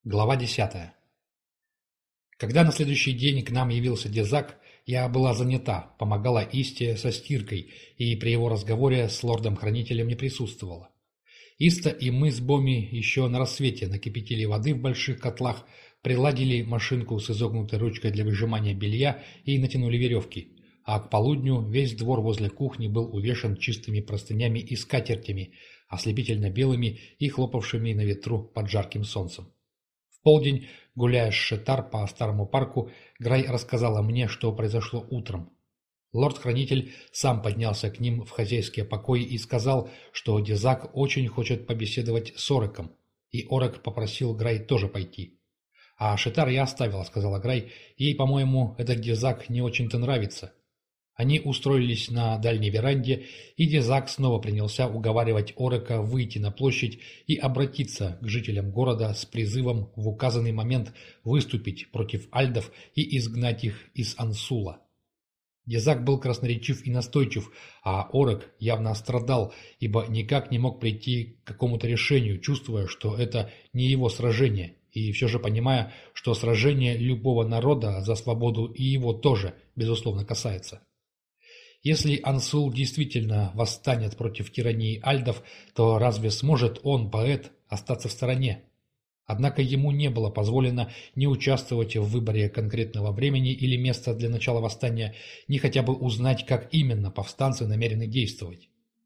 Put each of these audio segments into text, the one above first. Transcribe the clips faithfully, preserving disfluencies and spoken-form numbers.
Глава десятая. Когда на следующий день к нам явился Дезак, я была занята, помогала Исте со стиркой, и при его разговоре с лордом-хранителем не присутствовала. Иста и мы с Боми еще на рассвете накипятили воды в больших котлах, приладили машинку с изогнутой ручкой для выжимания белья и натянули веревки, а к полудню весь двор возле кухни был увешан чистыми простынями и скатертями, ослепительно белыми и хлопавшими на ветру под жарким солнцем. В полдень, гуляя с Шетар по старому парку, Грай рассказала мне, что произошло утром. Лорд-хранитель сам поднялся к ним в хозяйские покои и сказал, что Дезак очень хочет побеседовать с Ореком, и Орек попросил Грай тоже пойти. «А Шетар я оставила», — сказала Грай, — «ей, по-моему, этот Дезак не очень-то нравится». Они устроились на дальней веранде, и Дезак снова принялся уговаривать Орека выйти на площадь и обратиться к жителям города с призывом в указанный момент выступить против альдов и изгнать их из Ансула. Дезак был красноречив и настойчив, а Орек явно страдал, ибо никак не мог прийти к какому-то решению, чувствуя, что это не его сражение, и все же понимая, что сражение любого народа за свободу и его тоже, безусловно, касается. Если Ансул действительно восстанет против тирании альдов, то разве сможет он, поэт, остаться в стороне? Однако ему не было позволено ни участвовать в выборе конкретного времени или места для начала восстания, ни хотя бы узнать, как именно повстанцы намерены действовать.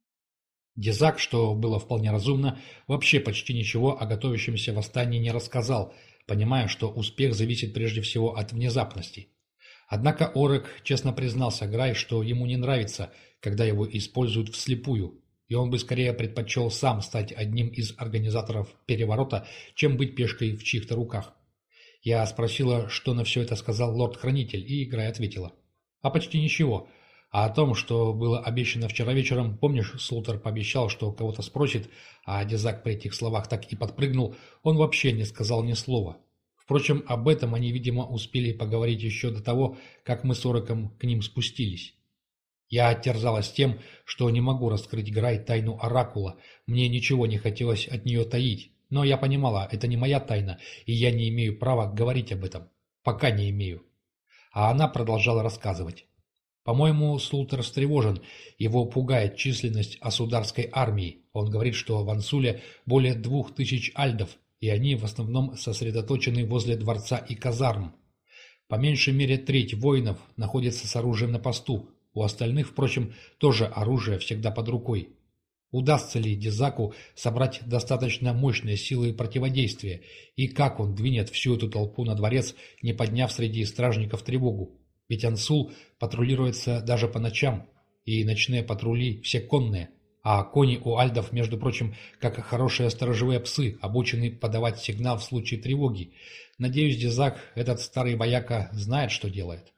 Дезак, что было вполне разумно, вообще почти ничего о готовящемся восстании не рассказал, понимая, что успех зависит прежде всего от внезапности. Однако Орек честно признался Грай, что ему не нравится, когда его используют вслепую, и он бы скорее предпочел сам стать одним из организаторов переворота, чем быть пешкой в чьих-то руках. Я спросила, что на все это сказал лорд-хранитель, и Грай ответила: «А почти ничего. А о том, что было обещано вчера вечером, помнишь, Слутер пообещал, что кого-то спросит, а Дезак при этих словах так и подпрыгнул, он вообще не сказал ни слова». Впрочем, об этом они, видимо, успели поговорить еще до того, как мы с Ореком к ним спустились. Я терзалась тем, что не могу раскрыть Грай тайну Оракула, мне ничего не хотелось от нее таить, но я понимала, это не моя тайна, и я не имею права говорить об этом. Пока не имею. А она продолжала рассказывать. По-моему, Слутер встревожен, его пугает численность асударской армии. Он говорит, что в Ансуле более двух тысяч альдов, и они в основном сосредоточены возле дворца и казарм. По меньшей мере треть воинов находится с оружием на посту, у остальных, впрочем, тоже оружие всегда под рукой. Удастся ли Дезаку собрать достаточно мощные силы противодействия, и как он двинет всю эту толпу на дворец, не подняв среди стражников тревогу? Ведь Ансул патрулируется даже по ночам, и ночные патрули все конные. А кони у альдов, между прочим, как хорошие сторожевые псы, обучены подавать сигнал в случае тревоги. Надеюсь, Дезак, этот старый вояка, знает, что делает.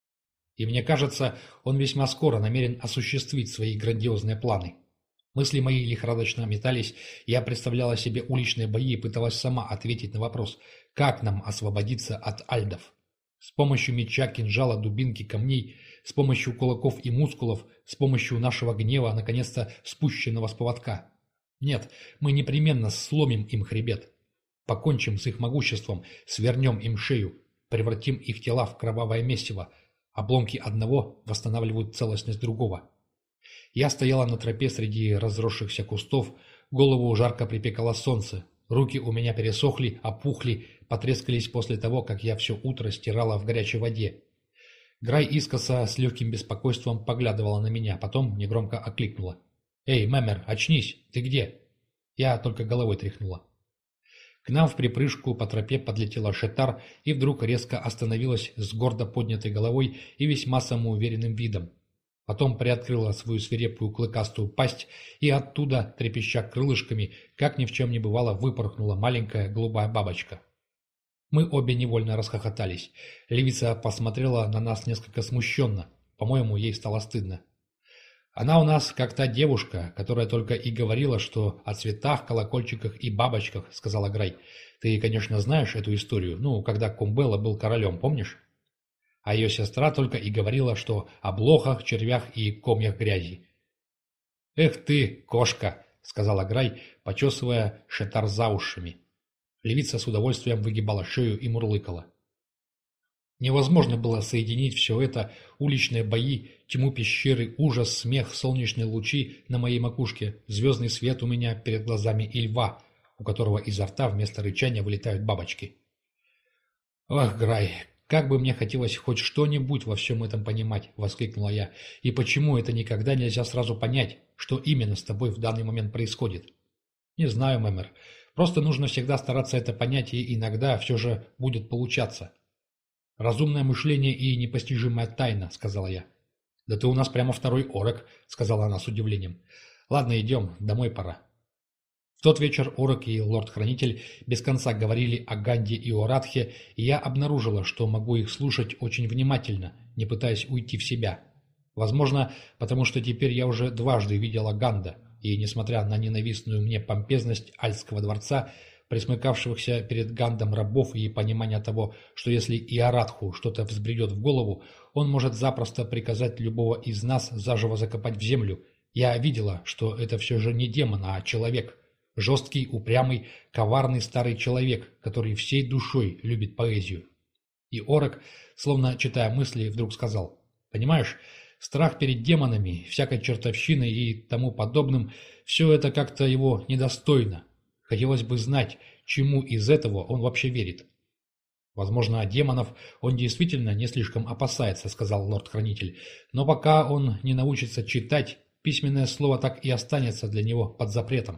И мне кажется, он весьма скоро намерен осуществить свои грандиозные планы. Мысли мои лихорадочно метались, я представляла себе уличные бои и пыталась сама ответить на вопрос, как нам освободиться от альдов. С помощью меча, кинжала, дубинки, камней, с помощью кулаков и мускулов, с помощью нашего гнева, наконец-то спущенного с поводка. Нет, мы непременно сломим им хребет. Покончим с их могуществом, свернем им шею, превратим их тела в кровавое месиво. Обломки одного восстанавливают целостность другого. Я стояла на тропе среди разросшихся кустов, голову жарко припекало солнце, руки у меня пересохли, опухли, потрескались после того, как я все утро стирала в горячей воде. Грай искоса с легким беспокойством поглядывала на меня, потом негромко окликнула. «Эй, Мэмер, очнись! Ты где?» Я только головой тряхнула. К нам в припрыжку по тропе подлетела Шетар и вдруг резко остановилась с гордо поднятой головой и весьма самоуверенным видом. Потом приоткрыла свою свирепую клыкастую пасть, и оттуда, трепеща крылышками, как ни в чем не бывало, выпорхнула маленькая голубая бабочка. Мы обе невольно расхохотались. Левица посмотрела на нас несколько смущенно. По-моему, ей стало стыдно. «Она у нас как та девушка, которая только и говорила, что о цветах, колокольчиках и бабочках», — сказала Грай. «Ты, конечно, знаешь эту историю, ну, когда Кумбелла был королем, помнишь?» А ее сестра только и говорила, что о блохах, червях и комьях грязи. «Эх ты, кошка!» — сказала Грай, почесывая Шетар за ушами. Левица с удовольствием выгибала шею и мурлыкала. Невозможно было соединить все это: уличные бои, тьму пещеры, ужас, смех, солнечные лучи на моей макушке, звездный свет у меня перед глазами и льва, у которого изо рта вместо рычания вылетают бабочки. «Ох, Грай, как бы мне хотелось хоть что-нибудь во всем этом понимать!» — воскликнула я. «И почему это никогда нельзя сразу понять, что именно с тобой в данный момент происходит?» «Не знаю, Мэмер. Просто нужно всегда стараться это понять, и иногда все же будет получаться». «Разумное мышление и непостижимая тайна», — сказала я. «Да ты у нас прямо второй орок», — сказала она с удивлением. «Ладно, идем, домой пора». В тот вечер Орок и лорд-хранитель без конца говорили о Ганде и о Радхе, и я обнаружила, что могу их слушать очень внимательно, не пытаясь уйти в себя. Возможно, потому что теперь я уже дважды видела Ганда, и, несмотря на ненавистную мне помпезность Альтского дворца, присмыкавшихся перед Гандом рабов и понимание того, что если и Арадху что-то взбредет в голову, он может запросто приказать любого из нас заживо закопать в землю, я видела, что это все же не демон, а человек. Жесткий, упрямый, коварный старый человек, который всей душой любит поэзию. И Орок, словно читая мысли, вдруг сказал: «Понимаешь, страх перед демонами, всякой чертовщиной и тому подобным, все это как-то его недостойно. Хотелось бы знать, чему из этого он вообще верит». «Возможно, демонов он действительно не слишком опасается», — сказал лорд-хранитель, «но пока он не научится читать, письменное слово так и останется для него под запретом».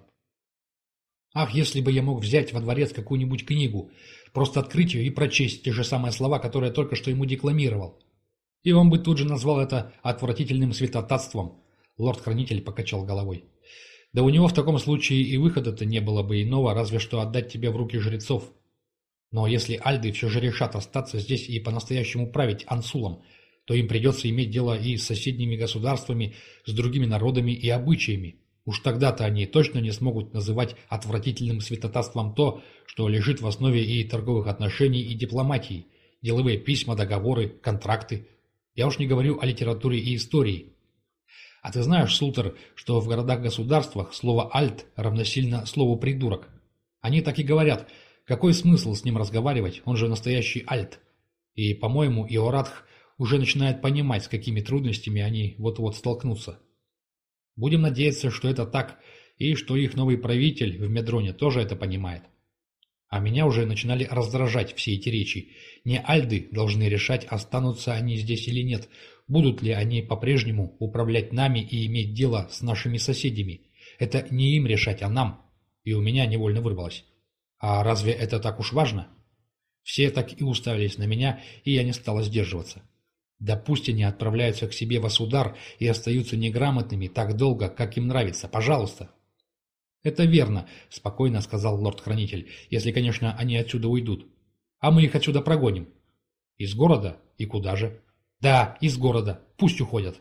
Ах, если бы я мог взять во дворец какую-нибудь книгу, просто открыть ее и прочесть те же самые слова, которые я только что ему декламировал. И он бы тут же назвал это отвратительным святотатством. Лорд-хранитель покачал головой. Да у него в таком случае и выхода-то не было бы иного, разве что отдать тебя в руки жрецов. Но если альды все же решат остаться здесь и по-настоящему править Ансулом, то им придется иметь дело и с соседними государствами, с другими народами и обычаями. Уж тогда-то они точно не смогут называть отвратительным святотатством то, что лежит в основе и торговых отношений, и дипломатии, деловые письма, договоры, контракты. Я уж не говорю о литературе и истории. А ты знаешь, Султер, что в городах-государствах слово «альт» равносильно слову «придурок». Они так и говорят: какой смысл с ним разговаривать, он же настоящий альт. И, по-моему, Иорадх уже начинает понимать, с какими трудностями они вот-вот столкнутся. Будем надеяться, что это так, и что их новый правитель в Медроне тоже это понимает. А меня уже начинали раздражать все эти речи. Не альды должны решать, останутся они здесь или нет, будут ли они по-прежнему управлять нами и иметь дело с нашими соседями. Это не им решать, а нам. И у меня невольно вырвалось: а разве это так уж важно? Все так и уставились на меня, и я не стала сдерживаться. Да пусть они отправляются к себе в Асудар и остаются неграмотными так долго, как им нравится, пожалуйста. «Это верно», — спокойно сказал лорд-хранитель, «если, конечно, они отсюда уйдут. А мы их отсюда прогоним». «Из города? И куда же?» «Да, из города. Пусть уходят».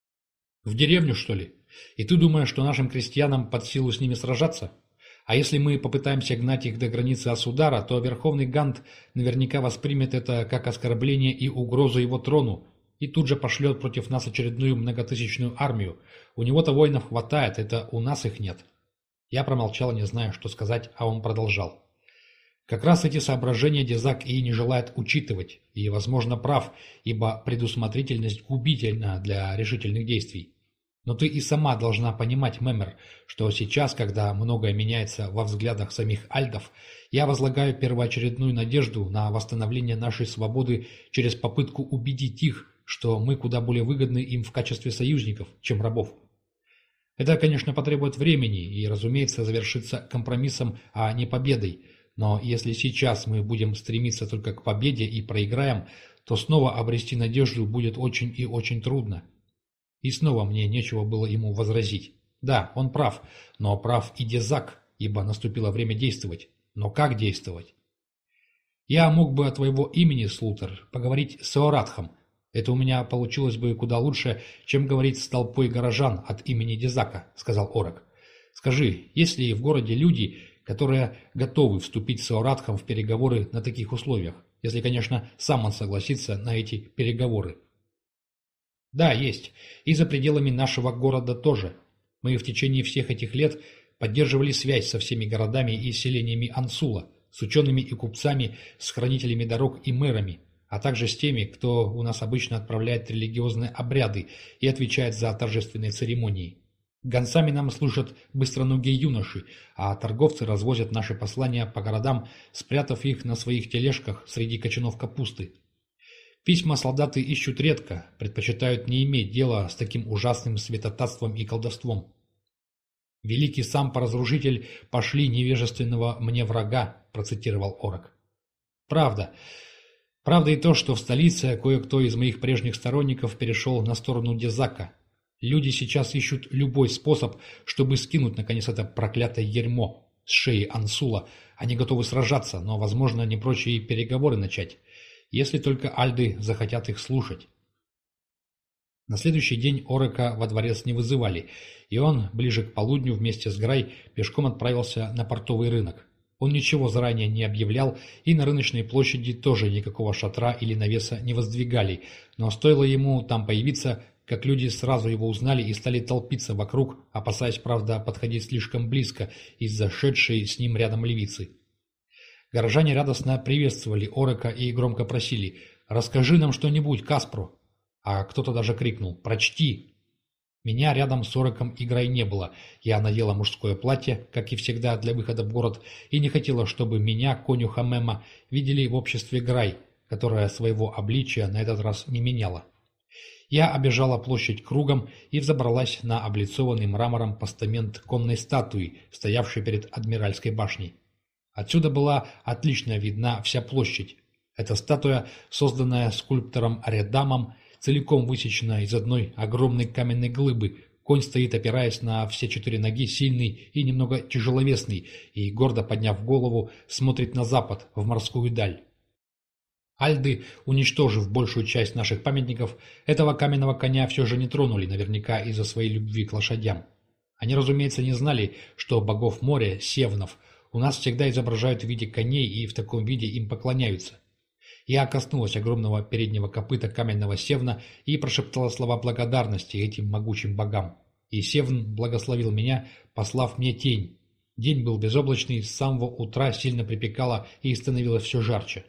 «В деревню, что ли? И ты думаешь, что нашим крестьянам под силу с ними сражаться? А если мы попытаемся гнать их до границы Асудара, то Верховный Гант наверняка воспримет это как оскорбление и угрозу его трону, и тут же пошлет против нас очередную многотысячную армию. У него-то воинов хватает, это у нас их нет». Я промолчал, не зная, что сказать, а он продолжал. Как раз эти соображения Дезак и не желает учитывать, и, возможно, прав, ибо предусмотрительность губительна для решительных действий. Но ты и сама должна понимать, Мэмер, что сейчас, когда многое меняется во взглядах самих альдов, я возлагаю первоочередную надежду на восстановление нашей свободы через попытку убедить их, что мы куда более выгодны им в качестве союзников, чем рабов. Это, конечно, потребует времени и, разумеется, завершится компромиссом, а не победой. Но если сейчас мы будем стремиться только к победе и проиграем, то снова обрести надежду будет очень и очень трудно. И снова мне нечего было ему возразить. Да, он прав, но прав и Дезак, ибо наступило время действовать. Но как действовать? Я мог бы от твоего имени, Слутер, поговорить с Иорадхом. Это у меня получилось бы куда лучше, чем говорить с толпой горожан от имени Дезака, сказал Орок. Скажи, есть ли в городе люди, которые готовы вступить с Иорадхом в переговоры на таких условиях, если, конечно, сам он согласится на эти переговоры? Да, есть. И за пределами нашего города тоже. Мы в течение всех этих лет поддерживали связь со всеми городами и селениями Ансула, с учеными и купцами, с хранителями дорог и мэрами, а также с теми, кто у нас обычно отправляет религиозные обряды и отвечает за торжественные церемонии. Гонцами нам служат быстроногие юноши, а торговцы развозят наши послания по городам, спрятав их на своих тележках среди кочанов капусты. Письма солдаты ищут редко, предпочитают не иметь дела с таким ужасным святотатством и колдовством. «Великий сам-поразрушитель пошли невежественного мне врага», процитировал Орок. Правда. Правда и то, что в столице кое-кто из моих прежних сторонников перешел на сторону Дезака. Люди сейчас ищут любой способ, чтобы скинуть, наконец, это проклятое ермо с шеи Ансула. Они готовы сражаться, но, возможно, не прочь и переговоры начать, если только альды захотят их слушать. На следующий день Орока во дворец не вызывали, и он, ближе к полудню, вместе с Грай пешком отправился на портовый рынок. Он ничего заранее не объявлял, и на рыночной площади тоже никакого шатра или навеса не воздвигали, но стоило ему там появиться, как люди сразу его узнали и стали толпиться вокруг, опасаясь, правда, подходить слишком близко из-за шедшей с ним рядом левицы. Горожане радостно приветствовали Орока и громко просили: «Расскажи нам что-нибудь, Каспру!» А кто-то даже крикнул: «Прочти!» Меня рядом с Ороком и Грай не было. Я надела мужское платье, как и всегда, для выхода в город, и не хотела, чтобы меня, конюха Мема, видели в обществе Грай, которая своего обличия на этот раз не меняла. Я обежала площадь кругом и взобралась на облицованный мрамором постамент конной статуи, стоявшей перед Адмиральской башней. Отсюда была отлично видна вся площадь. Эта статуя, созданная скульптором Редамом, целиком высечена из одной огромной каменной глыбы. Конь стоит, опираясь на все четыре ноги, сильный и немного тяжеловесный, и, гордо подняв голову, смотрит на запад, в морскую даль. Альды, уничтожив большую часть наших памятников, этого каменного коня все же не тронули, наверняка из-за своей любви к лошадям. Они, разумеется, не знали, что богов моря, севнов, у нас всегда изображают в виде коней, и в таком виде им поклоняются. Я коснулась огромного переднего копыта каменного севна и прошептала слова благодарности этим могучим богам. И севн благословил меня, послав мне тень. День был безоблачный, с самого утра сильно припекало и становилось все жарче.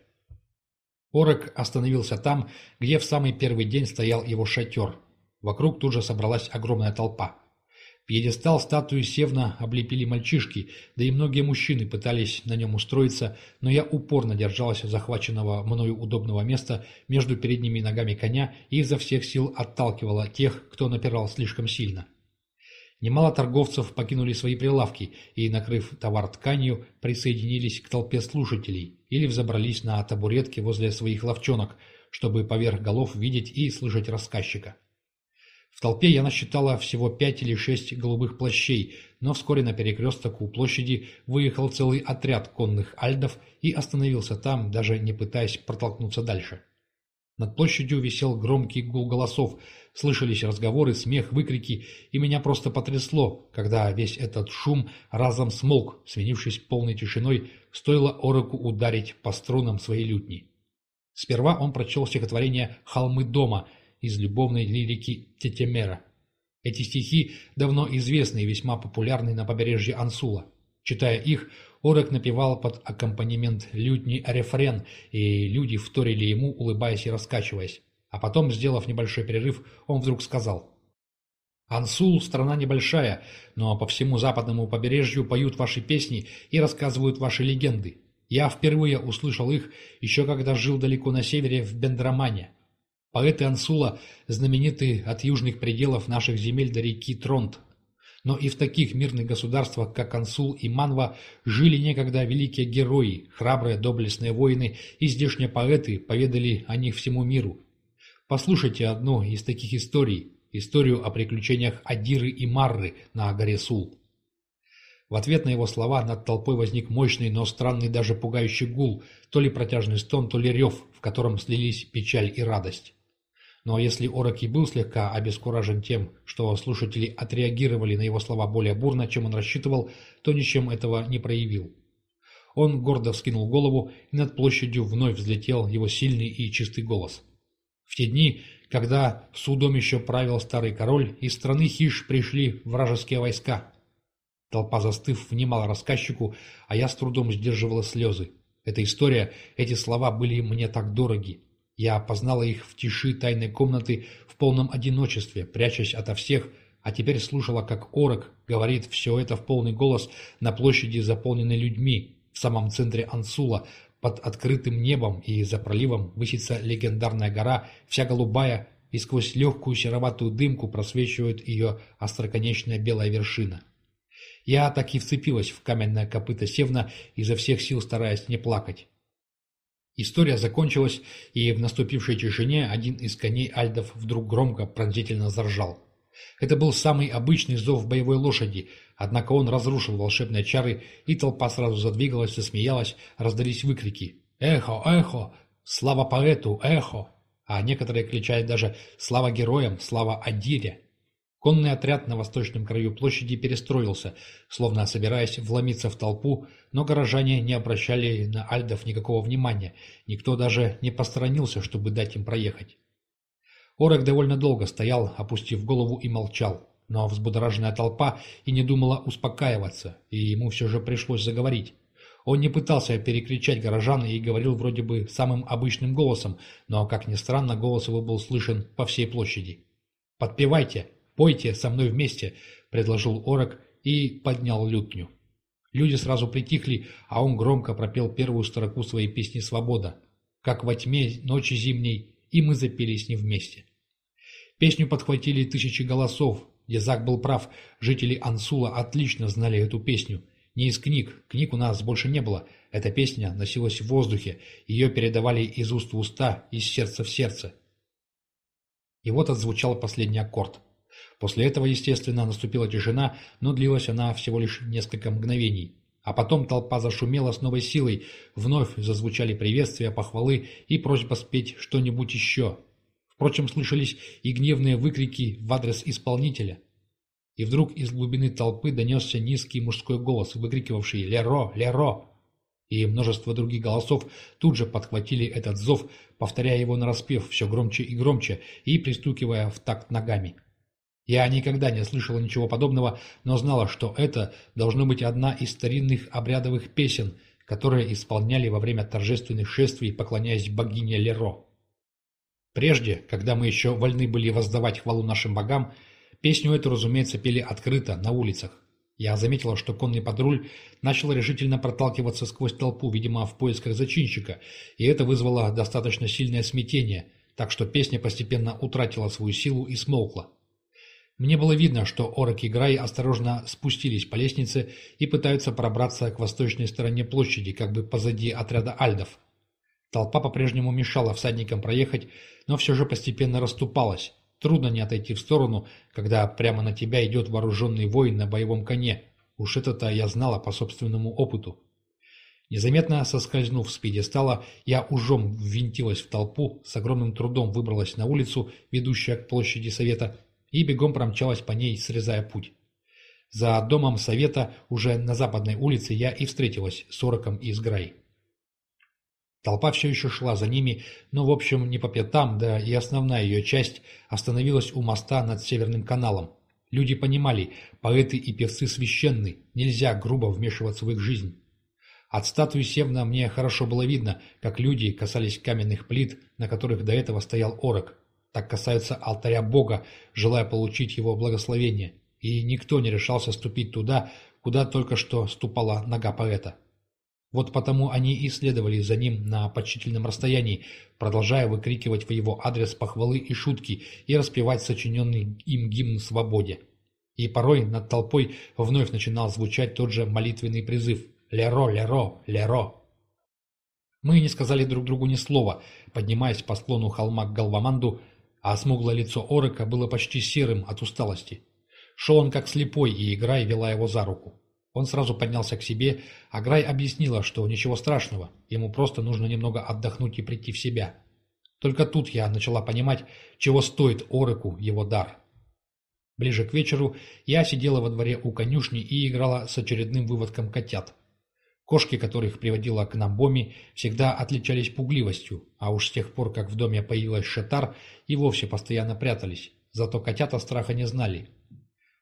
Орок остановился там, где в самый первый день стоял его шатер. Вокруг тут же собралась огромная толпа. Пьедестал статуи Севна облепили мальчишки, да и многие мужчины пытались на нем устроиться, но я упорно держалась захваченного мною удобного места между передними ногами коня и изо всех сил отталкивала тех, кто напирал слишком сильно. Немало торговцев покинули свои прилавки и, накрыв товар тканью, присоединились к толпе слушателей или взобрались на табуретки возле своих лавчонок, чтобы поверх голов видеть и слышать рассказчика. В толпе я насчитала всего пять или шесть голубых плащей, но вскоре на перекресток у площади выехал целый отряд конных альдов и остановился там, даже не пытаясь протолкнуться дальше. Над площадью висел громкий гул голосов, слышались разговоры, смех, выкрики, и меня просто потрясло, когда весь этот шум разом смолк, сменившись полной тишиной, стоило Ороку ударить по струнам своей лютни. Сперва он прочел стихотворение «Холмы дома» из любовной лирики Тетемера. Эти стихи давно известны и весьма популярны на побережье Ансула. Читая их, Орок напевал под аккомпанемент лютни рефрен, и люди вторили ему, улыбаясь и раскачиваясь. А потом, сделав небольшой перерыв, он вдруг сказал: «Ансул – страна небольшая, но по всему западному побережью поют ваши песни и рассказывают ваши легенды. Я впервые услышал их еще когда жил далеко на севере в Бендрамане. Поэты Ансула знамениты от южных пределов наших земель до реки Тронт. Но и в таких мирных государствах, как Ансул и Манва, жили некогда великие герои, храбрые доблестные воины, и здешние поэты поведали о них всему миру. Послушайте одну из таких историй, историю о приключениях Адиры и Марры на горе Сул». В ответ на его слова над толпой возник мощный, но странный, даже пугающий гул, то ли протяжный стон, то ли рев, в котором слились печаль и радость. Но если Орок и был слегка обескуражен тем, что слушатели отреагировали на его слова более бурно, чем он рассчитывал, то ничем этого не проявил. Он гордо вскинул голову, и над площадью вновь взлетел его сильный и чистый голос. В те дни, когда судом еще правил старый король, из страны Хиш пришли вражеские войска. Толпа, застыв, внимала рассказчику, а я с трудом сдерживала слезы. Эта история, эти слова были мне так дороги. Я опознала их в тиши тайной комнаты в полном одиночестве, прячась ото всех, а теперь слушала, как Орок говорит все это в полный голос на площади, заполненной людьми, в самом центре Ансула, под открытым небом, и за проливом высится легендарная гора, вся голубая, и сквозь легкую сероватую дымку просвечивает ее остроконечная белая вершина. Я так и вцепилась в каменное копыто Севна, изо всех сил стараясь не плакать. История закончилась, и в наступившей тишине один из коней альдов вдруг громко, пронзительно заржал. Это был самый обычный зов боевой лошади, однако он разрушил волшебные чары, и толпа сразу задвигалась, засмеялась, раздались выкрики «Эхо! Эхо! Слава поэту! Эхо!», а некоторые кричали даже «Слава героям! Слава Адире!». Конный отряд на восточном краю площади перестроился, словно собираясь вломиться в толпу, но горожане не обращали на альдов никакого внимания, никто даже не посторонился, чтобы дать им проехать. Орок довольно долго стоял, опустив голову, и молчал, но взбудораженная толпа и не думала успокаиваться, и ему все же пришлось заговорить. Он не пытался перекричать горожан и говорил вроде бы самым обычным голосом, но, как ни странно, голос его был слышен по всей площади. «Подпевайте! Пойте со мной вместе!» — предложил Орок и поднял лютню. Люди сразу притихли, а он громко пропел первую строку своей песни «Свобода». Как во тьме ночи зимней, и мы запели с ним вместе. Песню подхватили тысячи голосов. Дезак был прав, жители Ансула отлично знали эту песню. Не из книг, книг у нас больше не было. Эта песня носилась в воздухе, ее передавали из уст в уста, из сердца в сердце. И вот отзвучал последний аккорд. После этого, естественно, наступила тишина, но длилась она всего лишь несколько мгновений. А потом толпа зашумела с новой силой, вновь зазвучали приветствия, похвалы и просьба спеть что-нибудь еще. Впрочем, слышались и гневные выкрики в адрес исполнителя. И вдруг из глубины толпы донесся низкий мужской голос, выкрикивавший «Леро! Леро!». И множество других голосов тут же подхватили этот зов, повторяя его нараспев все громче и громче и пристукивая в такт ногами. Я никогда не слышала ничего подобного, но знала, что это должно быть одна из старинных обрядовых песен, которые исполняли во время торжественных шествий, поклоняясь богине Леро. Прежде, когда мы еще вольны были воздавать хвалу нашим богам, песню эту, разумеется, пели открыто, на улицах. Я заметила, что конный патруль начал решительно проталкиваться сквозь толпу, видимо, в поисках зачинщика, и это вызвало достаточно сильное смятение, так что песня постепенно утратила свою силу и смолкла. Мне было видно, что Орок и Грай осторожно спустились по лестнице и пытаются пробраться к восточной стороне площади, как бы позади отряда альдов. Толпа по-прежнему мешала всадникам проехать, но все же постепенно расступалась. Трудно не отойти в сторону, когда прямо на тебя идет вооруженный воин на боевом коне. Уж это-то я знала по собственному опыту. Незаметно соскользнув с пьедестала, я ужом ввинтилась в толпу, с огромным трудом выбралась на улицу, ведущую к площади Совета, и бегом промчалась по ней, срезая путь. За домом Совета, уже на западной улице, я и встретилась с Ороком и с Грай. Толпа все еще шла за ними, но, в общем, не по пятам, да и основная ее часть остановилась у моста над Северным каналом. Люди понимали, поэты и певцы священны, нельзя грубо вмешиваться в их жизнь. От статуи Севна мне хорошо было видно, как люди касались каменных плит, на которых до этого стоял Орок. Так касаются алтаря Бога, желая получить его благословение, и никто не решался ступить туда, куда только что ступала нога поэта. Вот потому они и следовали за ним на почтительном расстоянии, продолжая выкрикивать в его адрес похвалы и шутки и распевать сочиненный им гимн свободе. И порой над толпой вновь начинал звучать тот же молитвенный призыв «Леро, Леро, Леро». Мы не сказали друг другу ни слова, поднимаясь по склону холма к Галваманду, а смуглое лицо Орока было почти серым от усталости. Шел он как слепой, и Грай вела его за руку. Он сразу поднялся к себе, а Грай объяснила, что ничего страшного, ему просто нужно немного отдохнуть и прийти в себя. Только тут я начала понимать, чего стоит Ороку его дар. Ближе к вечеру я сидела во дворе у конюшни и играла с очередным выводком котят. Кошки, которых приводила к нам Боми, всегда отличались пугливостью, а уж с тех пор, как в доме появилась Шетар, и вовсе постоянно прятались, зато котята страха не знали.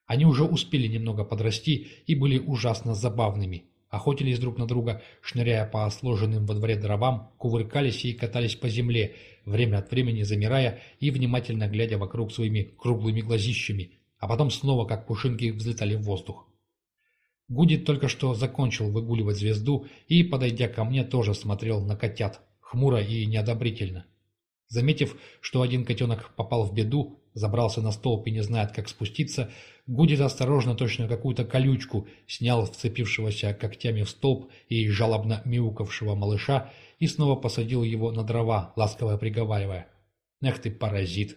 Они уже успели немного подрасти и были ужасно забавными. Охотились друг на друга, шныряя по сложенным во дворе дровам, кувыркались и катались по земле, время от времени замирая и внимательно глядя вокруг своими круглыми глазищами, а потом снова, как пушинки, взлетали в воздух. Гудит только что закончил выгуливать звезду и, подойдя ко мне, тоже смотрел на котят, хмуро и неодобрительно. Заметив, что один котенок попал в беду, забрался на столб и не знает, как спуститься, Гудит осторожно, точно какую-то колючку, снял вцепившегося когтями в столб и жалобно мяукавшего малыша и снова посадил его на дрова, ласково приговаривая: «Эх ты, паразит!»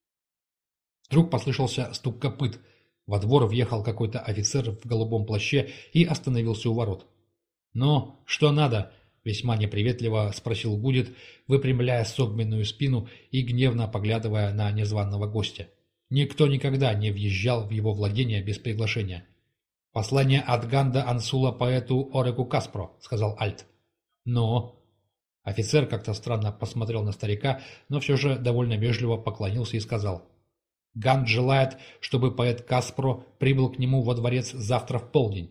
Вдруг послышался стук копыт. Во двор въехал какой-то офицер в голубом плаще и остановился у ворот. «Ну, что надо?» — весьма неприветливо спросил Гудит, выпрямляя согбенную спину и гневно поглядывая на незваного гостя. Никто никогда не въезжал в его владение без приглашения. «Послание от Ганда Ансула поэту Ореку Каспро», — сказал Альт. «Но...» Офицер как-то странно посмотрел на старика, но все же довольно вежливо поклонился и сказал: «Ганд желает, чтобы поэт Каспро прибыл к нему во дворец завтра в полдень».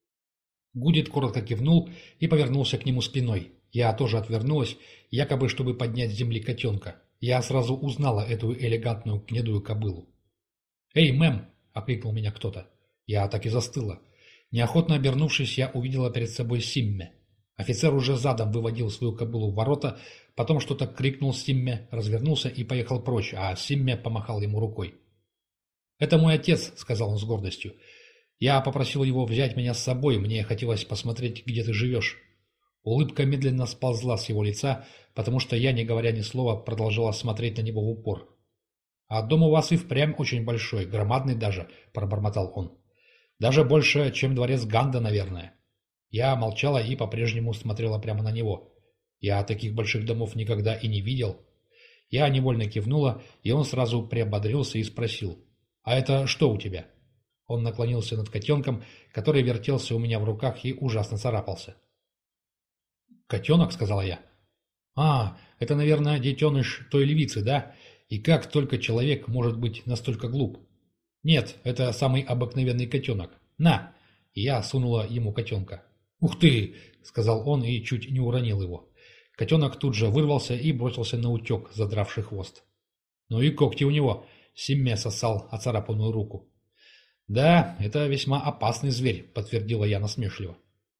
Гудит коротко кивнул и повернулся к нему спиной. Я тоже отвернулась, якобы чтобы поднять с земли котенка. Я сразу узнала эту элегантную гнедую кобылу. «Эй, мэм!» — окликнул меня кто-то. Я так и застыла. Неохотно обернувшись, я увидела перед собой Симме. Офицер уже задом выводил свою кобылу в ворота, потом что-то крикнул Симме, развернулся и поехал прочь, а Симме помахал ему рукой. «Это мой отец», — сказал он с гордостью. «Я попросил его взять меня с собой, мне хотелось посмотреть, где ты живешь». Улыбка медленно сползла с его лица, потому что я, не говоря ни слова, продолжала смотреть на него в упор. «А дом у вас и впрямь очень большой, громадный даже», — пробормотал он. «Даже больше, чем дворец Ганда, наверное». Я молчала и по-прежнему смотрела прямо на него. Я таких больших домов никогда и не видел. Я невольно кивнула, и он сразу приободрился и спросил: «А это что у тебя?» Он наклонился над котенком, который вертелся у меня в руках и ужасно царапался. «Котенок?» — сказала я. «А, это, наверное, детеныш той львицы, да? И как только человек может быть настолько глуп?» «Нет, это самый обыкновенный котенок. На!» И я сунула ему котенка. «Ух ты!» — сказал он и чуть не уронил его. Котенок тут же вырвался и бросился на утек, задравший хвост. «Ну и когти у него!» — Симме сосал оцарапанную руку. «Да, это весьма опасный зверь», — подтвердила я насмешливо.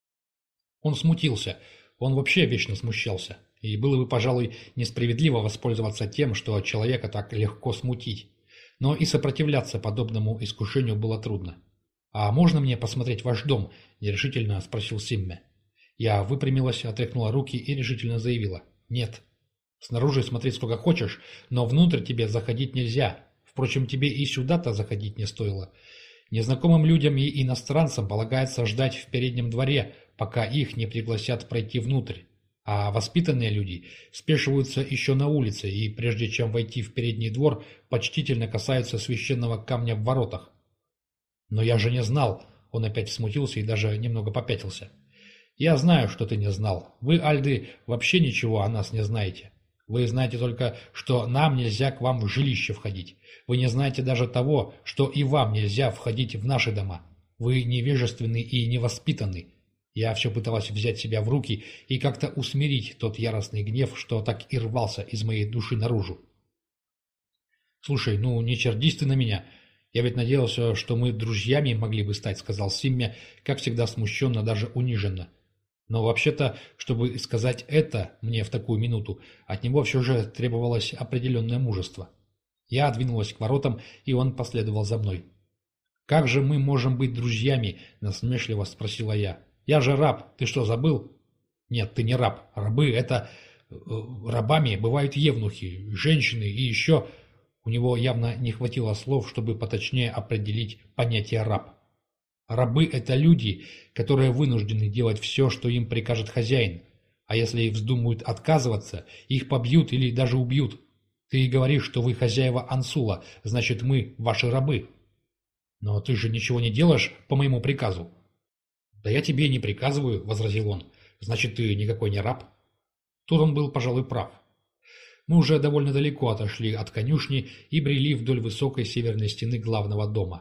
Он смутился. Он вообще вечно смущался. И было бы, пожалуй, несправедливо воспользоваться тем, что человека так легко смутить. Но и сопротивляться подобному искушению было трудно. «А можно мне посмотреть ваш дом?» – нерешительно спросил Симме. Я выпрямилась, отряхнула руки и решительно заявила: «Нет. Снаружи смотреть сколько хочешь, но внутрь тебе заходить нельзя. Впрочем, тебе и сюда-то заходить не стоило. Незнакомым людям и иностранцам полагается ждать в переднем дворе, пока их не пригласят пройти внутрь. А воспитанные люди спешиваются еще на улице и, прежде чем войти в передний двор, почтительно касаются священного камня в воротах». «Но я же не знал», — он опять смутился и даже немного попятился. «Я знаю, что ты не знал. Вы, Альды, вообще ничего о нас не знаете. Вы знаете только, что нам нельзя к вам в жилище входить. Вы не знаете даже того, что и вам нельзя входить в наши дома. Вы невежественны и невоспитанны». Я все пыталась взять себя в руки и как-то усмирить тот яростный гнев, что так и рвался из моей души наружу. «Слушай, ну не чердись ты на меня. Я ведь надеялся, что мы друзьями могли бы стать», — сказал Симме, как всегда смущенно, даже униженно. Но вообще-то, чтобы сказать это мне в такую минуту, от него все же требовалось определенное мужество. Я двинулась к воротам, и он последовал за мной. «Как же мы можем быть друзьями?» — насмешливо спросила я. «Я же раб, ты что, забыл?» «Нет, ты не раб. Рабы — это... Рабами бывают евнухи, женщины и еще...» У него явно не хватило слов, чтобы поточнее определить понятие «раб». Рабы – это люди, которые вынуждены делать все, что им прикажет хозяин. А если и вздумают отказываться, их побьют или даже убьют. Ты говоришь, что вы хозяева Ансула, значит, мы ваши рабы. Но ты же ничего не делаешь по моему приказу. Да я тебе не приказываю, возразил он. Значит, ты никакой не раб. Тут он был, пожалуй, прав. Мы уже довольно далеко отошли от конюшни и брели вдоль высокой северной стены главного дома.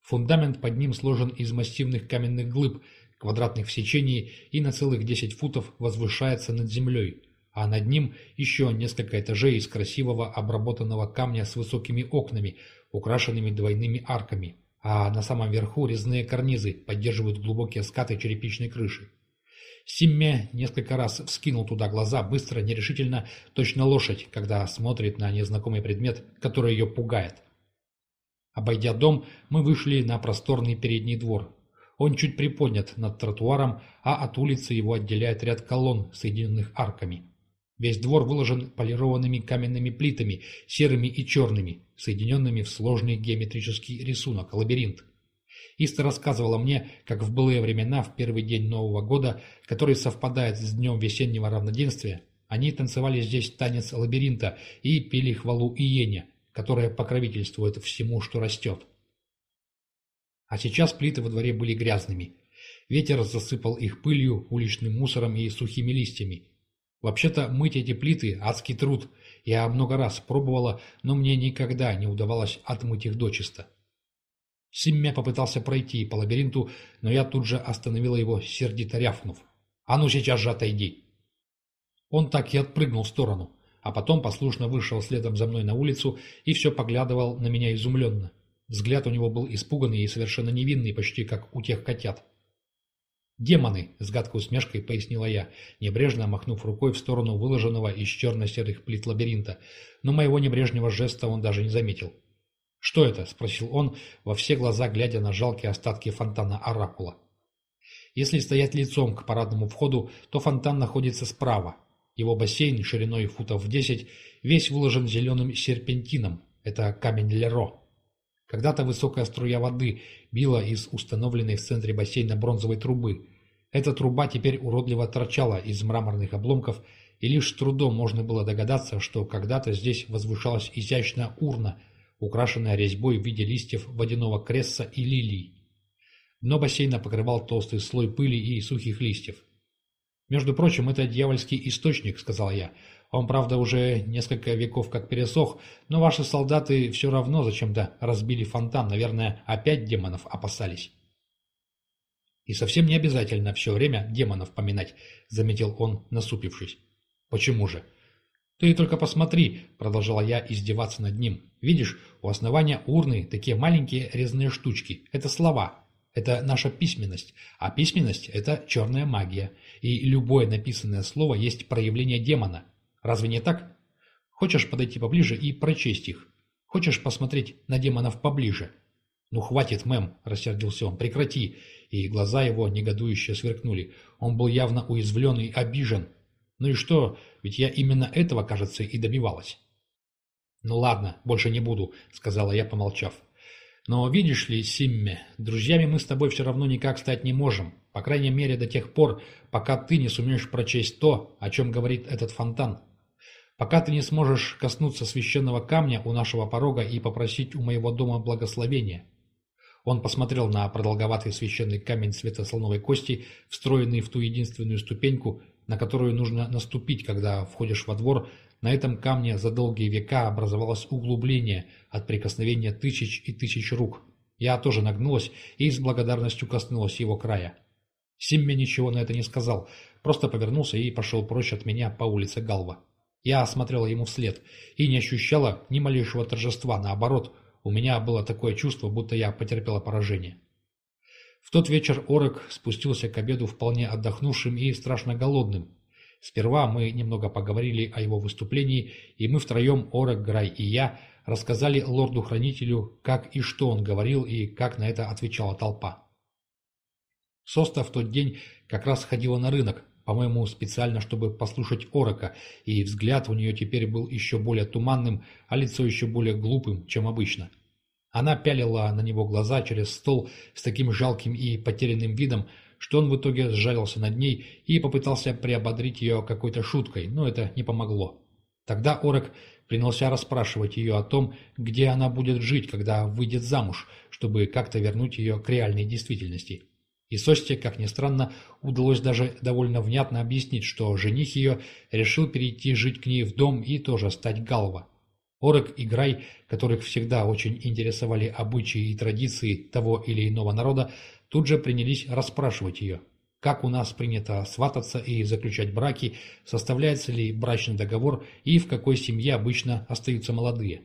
Фундамент под ним сложен из массивных каменных глыб, квадратных в сечении, и на целых десять футов возвышается над землей, а над ним еще несколько этажей из красивого обработанного камня с высокими окнами, украшенными двойными арками, а на самом верху резные карнизы поддерживают глубокие скаты черепичной крыши. Симме несколько раз вскинул туда глаза, быстро, нерешительно, точно лошадь, когда смотрит на незнакомый предмет, который ее пугает. Обойдя дом, мы вышли на просторный передний двор. Он чуть приподнят над тротуаром, а от улицы его отделяет ряд колонн, соединенных арками. Весь двор выложен полированными каменными плитами, серыми и черными, соединенными в сложный геометрический рисунок, лабиринт. Иста рассказывала мне, как в былые времена, в первый день Нового года, который совпадает с днем весеннего равноденствия, они танцевали здесь танец лабиринта и пели хвалу Иене, которая покровительствует всему, что растет. А сейчас плиты во дворе были грязными. Ветер засыпал их пылью, уличным мусором и сухими листьями. Вообще-то мыть эти плиты – адский труд. Я много раз пробовала, но мне никогда не удавалось отмыть их дочисто. Симме попытался пройти по лабиринту, но я тут же остановила его, сердито рявкнув: «А ну сейчас же отойди!» Он так и отпрыгнул в сторону, а потом послушно вышел следом за мной на улицу и все поглядывал на меня изумленно. Взгляд у него был испуганный и совершенно невинный, почти как у тех котят. «Демоны!» — с гадкой усмешкой пояснила я, небрежно махнув рукой в сторону выложенного из черно-серых плит лабиринта, но моего небрежного жеста он даже не заметил. «Что это?» — спросил он, во все глаза глядя на жалкие остатки фонтана Оракула. Если стоять лицом к парадному входу, то фонтан находится справа. Его бассейн шириной футов в десять весь выложен зеленым серпентином. Это камень Леро. Когда-то высокая струя воды била из установленной в центре бассейна бронзовой трубы. Эта труба теперь уродливо торчала из мраморных обломков, и лишь с трудом можно было догадаться, что когда-то здесь возвышалась изящная урна, украшенная резьбой в виде листьев водяного кресса и лилий. Дно бассейна покрывал толстый слой пыли и сухих листьев. «Между прочим, это дьявольский источник», — сказал я. «Он, правда, уже несколько веков как пересох, но ваши солдаты все равно зачем-то разбили фонтан, наверное, опять демонов опасались». «И совсем не обязательно все время демонов поминать», — заметил он, насупившись. «Почему же?» «Ты только посмотри», — продолжала я издеваться над ним. «Видишь, у основания урны такие маленькие резные штучки. Это слова. Это наша письменность. А письменность — это черная магия. И любое написанное слово есть проявление демона. Разве не так? Хочешь подойти поближе и прочесть их? Хочешь посмотреть на демонов поближе?» «Ну хватит, мэм», — рассердился он, — «прекрати». И глаза его негодующе сверкнули. Он был явно уязвлен и обижен. «Ну и что? Ведь я именно этого, кажется, и добивалась». «Ну ладно, больше не буду», — сказала я, помолчав. «Но видишь ли, Симме, друзьями мы с тобой все равно никак стать не можем, по крайней мере до тех пор, пока ты не сумеешь прочесть то, о чем говорит этот фонтан. Пока ты не сможешь коснуться священного камня у нашего порога и попросить у моего дома благословения». Он посмотрел на продолговатый священный камень цвета слоновой кости, встроенный в ту единственную ступеньку, на которую нужно наступить, когда входишь во двор. На этом камне за долгие века образовалось углубление от прикосновения тысяч и тысяч рук. Я тоже нагнулась и с благодарностью коснулась его края. Симме ничего на это не сказал, просто повернулся и пошел прочь от меня по улице Галва. Я смотрела ему вслед и не ощущала ни малейшего торжества, наоборот, у меня было такое чувство, будто я потерпела поражение. В тот вечер Орек спустился к обеду вполне отдохнувшим и страшно голодным. Сперва мы немного поговорили о его выступлении, и мы втроем, Орек, Грай и я, рассказали лорду-хранителю, как и что он говорил, и как на это отвечала толпа. Соста в тот день как раз ходила на рынок, по-моему, специально, чтобы послушать Орека, и взгляд у нее теперь был еще более туманным, а лицо еще более глупым, чем обычно. Она пялила на него глаза через стол с таким жалким и потерянным видом, что он в итоге сжалился над ней и попытался приободрить ее какой-то шуткой, но это не помогло. Тогда Орек принялся расспрашивать ее о том, где она будет жить, когда выйдет замуж, чтобы как-то вернуть ее к реальной действительности. И Состе, как ни странно, удалось даже довольно внятно объяснить, что жених ее решил перейти жить к ней в дом и тоже стать Галва. Орек и Грай, которых всегда очень интересовали обычаи и традиции того или иного народа, тут же принялись расспрашивать ее. Как у нас принято свататься и заключать браки, составляется ли брачный договор и в какой семье обычно остаются молодые.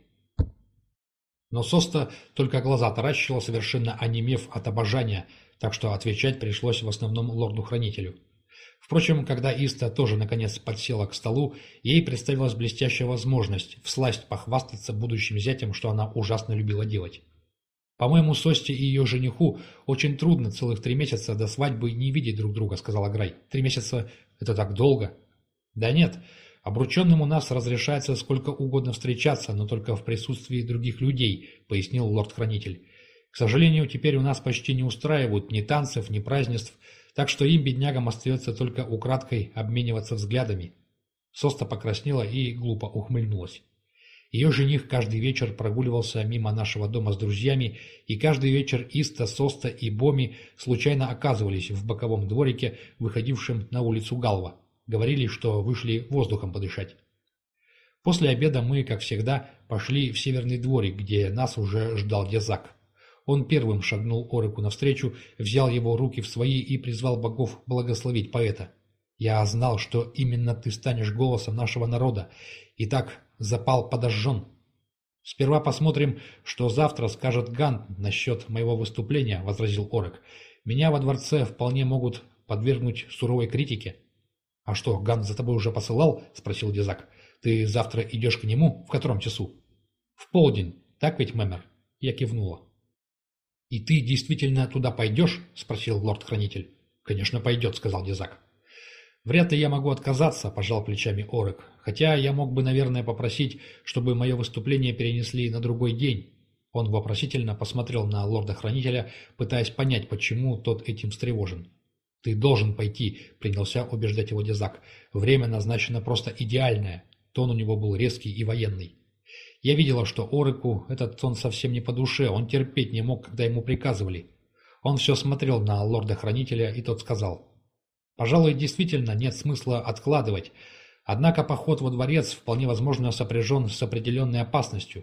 Но Соста только глаза таращила, совершенно онемев от обожания, так что отвечать пришлось в основном лорду-хранителю. Впрочем, когда Иста тоже наконец подсела к столу, ей представилась блестящая возможность всласть похвастаться будущим зятем, что она ужасно любила делать. «По-моему, Состе и ее жениху очень трудно целых три месяца до свадьбы не видеть друг друга», — сказала Грай. «Три месяца — это так долго». «Да нет, обрученным у нас разрешается сколько угодно встречаться, но только в присутствии других людей», — пояснил лорд-хранитель. «К сожалению, теперь у нас почти не устраивают ни танцев, ни празднеств, так что им, беднягам, остается только украдкой обмениваться взглядами». Соста покраснела и глупо ухмыльнулась. Ее жених каждый вечер прогуливался мимо нашего дома с друзьями, и каждый вечер Иста, Соста и Боми случайно оказывались в боковом дворике, выходившем на улицу Галва. Говорили, что вышли воздухом подышать. После обеда мы, как всегда, пошли в северный дворик, где нас уже ждал Дезак. Он первым шагнул Ореку навстречу, взял его руки в свои и призвал богов благословить поэта. «Я знал, что именно ты станешь голосом нашего народа. Итак, запал подожжен. Сперва посмотрим, что завтра скажет Гант насчет моего выступления», — возразил Орек. «Меня во дворце вполне могут подвергнуть суровой критике». «А что, Гант за тобой уже посылал?» — спросил Дезак. «Ты завтра идешь к нему? В котором часу?» «В полдень. Так ведь, Мэмер?» Я кивнула. «И ты действительно туда пойдешь?» — спросил лорд-хранитель. «Конечно, пойдет», — сказал Дезак. «Вряд ли я могу отказаться», – пожал плечами Орек. «Хотя я мог бы, наверное, попросить, чтобы мое выступление перенесли на другой день». Он вопросительно посмотрел на лорда-хранителя, пытаясь понять, почему тот этим встревожен. «Ты должен пойти», – принялся убеждать его Дезак. «Время назначено просто идеальное». Тон у него был резкий и военный. Я видела, что Ореку этот тон совсем не по душе, он терпеть не мог, когда ему приказывали. Он все смотрел на лорда-хранителя, и тот сказал: «Пожалуй, действительно нет смысла откладывать. Однако поход во дворец вполне возможно сопряжен с определенной опасностью.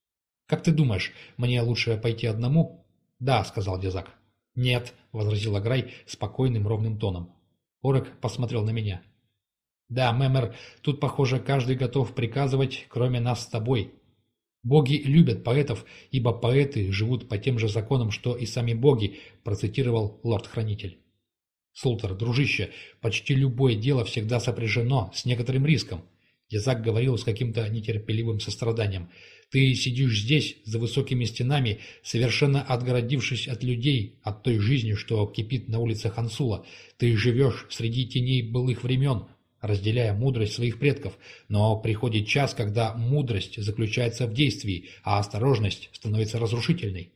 Как ты думаешь, мне лучше пойти одному?» «Да», — сказал Дезак. «Нет», — возразила Грай спокойным ровным тоном. Орек посмотрел на меня. «Да, Мэмер, тут, похоже, каждый готов приказывать, кроме нас с тобой. Боги любят поэтов, ибо поэты живут по тем же законам, что и сами боги», — процитировал лорд-хранитель. «Султер, дружище, почти любое дело всегда сопряжено с некоторым риском», — Дезак говорил с каким-то нетерпеливым состраданием. «Ты сидишь здесь, за высокими стенами, совершенно отгородившись от людей, от той жизни, что кипит на улицах Ансула. Ты живешь среди теней былых времен, разделяя мудрость своих предков, но приходит час, когда мудрость заключается в действии, а осторожность становится разрушительной.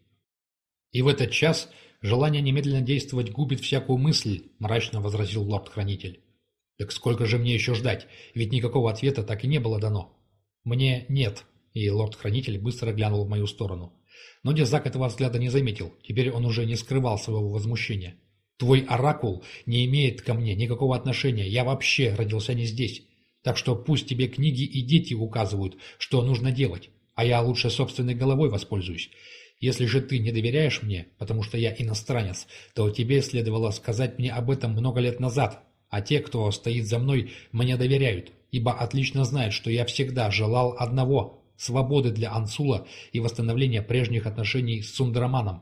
И в этот час желание немедленно действовать губит всякую мысль», — мрачно возразил лорд-хранитель. «Так сколько же мне еще ждать? Ведь никакого ответа так и не было дано». «Мне нет», — и лорд-хранитель быстро глянул в мою сторону. Но Дезак этого взгляда не заметил, теперь он уже не скрывал своего возмущения. «Твой оракул не имеет ко мне никакого отношения, я вообще родился не здесь. Так что пусть тебе книги и дети указывают, что нужно делать, а я лучше собственной головой воспользуюсь. Если же ты не доверяешь мне, потому что я иностранец, то тебе следовало сказать мне об этом много лет назад, а те, кто стоит за мной, мне доверяют, ибо отлично знают, что я всегда желал одного – свободы для Ансула и восстановления прежних отношений с Сундраманом.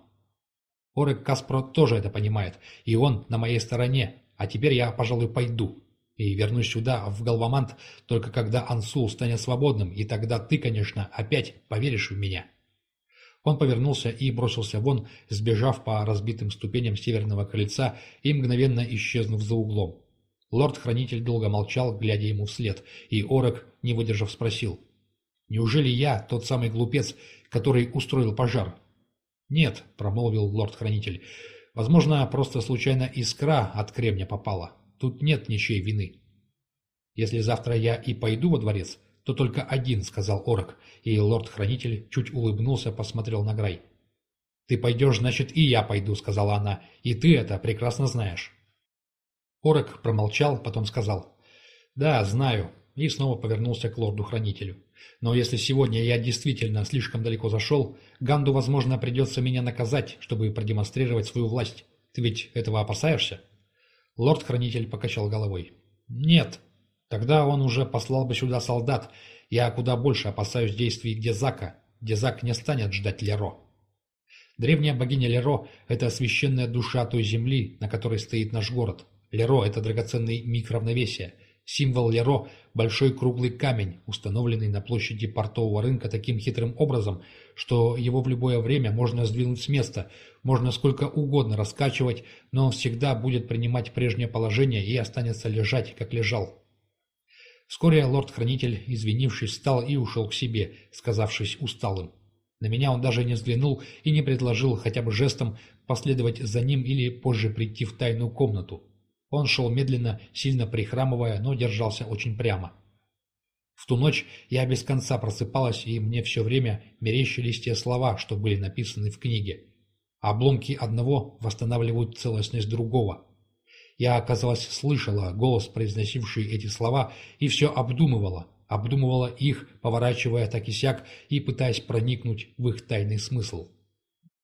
Орек Каспро тоже это понимает, и он на моей стороне, а теперь я, пожалуй, пойду. И вернусь сюда, в Галвамант, только когда Ансул станет свободным, и тогда ты, конечно, опять поверишь в меня». Он повернулся и бросился вон, сбежав по разбитым ступеням северного крыльца и мгновенно исчезнув за углом. Лорд-хранитель долго молчал, глядя ему вслед, и Орек, не выдержав, спросил: «Неужели я тот самый глупец, который устроил пожар?» «Нет», — промолвил лорд-хранитель, — «возможно, просто случайно искра от кремня попала. Тут нет ничьей вины». «Если завтра я и пойду во дворец, то только один», — сказал Орек, и лорд-хранитель чуть улыбнулся, посмотрел на Грай. «Ты пойдешь, значит, и я пойду», — сказала она, — «и ты это прекрасно знаешь». Орек промолчал, потом сказал: «Да, знаю. и снова повернулся к лорду-хранителю. «Но если сегодня я действительно слишком далеко зашел, Ганду, возможно, придется меня наказать, чтобы продемонстрировать свою власть. Ты ведь этого опасаешься?» Лорд-хранитель покачал головой. «Нет. Тогда он уже послал бы сюда солдат. Я куда больше опасаюсь действий Дезака. Дезак не станет ждать Леро». Древняя богиня Леро – это священная душа той земли, на которой стоит наш город. Леро – это драгоценный миг равновесия. Символ Леро – большой круглый камень, установленный на площади портового рынка таким хитрым образом, что его в любое время можно сдвинуть с места, можно сколько угодно раскачивать, но он всегда будет принимать прежнее положение и останется лежать, как лежал. Вскоре лорд-хранитель, извинившись, встал и ушел к себе, сказавшись усталым. На меня он даже не взглянул и не предложил хотя бы жестом последовать за ним или позже прийти в тайную комнату. Он шел медленно, сильно прихрамывая, но держался очень прямо. В ту ночь я без конца просыпалась, и мне все время мерещились те слова, что были написаны в книге. Обломки одного восстанавливают целостность другого. Я, оказалось, слышала голос, произносивший эти слова, и все обдумывала, обдумывала их, поворачивая так и сяк и пытаясь проникнуть в их тайный смысл.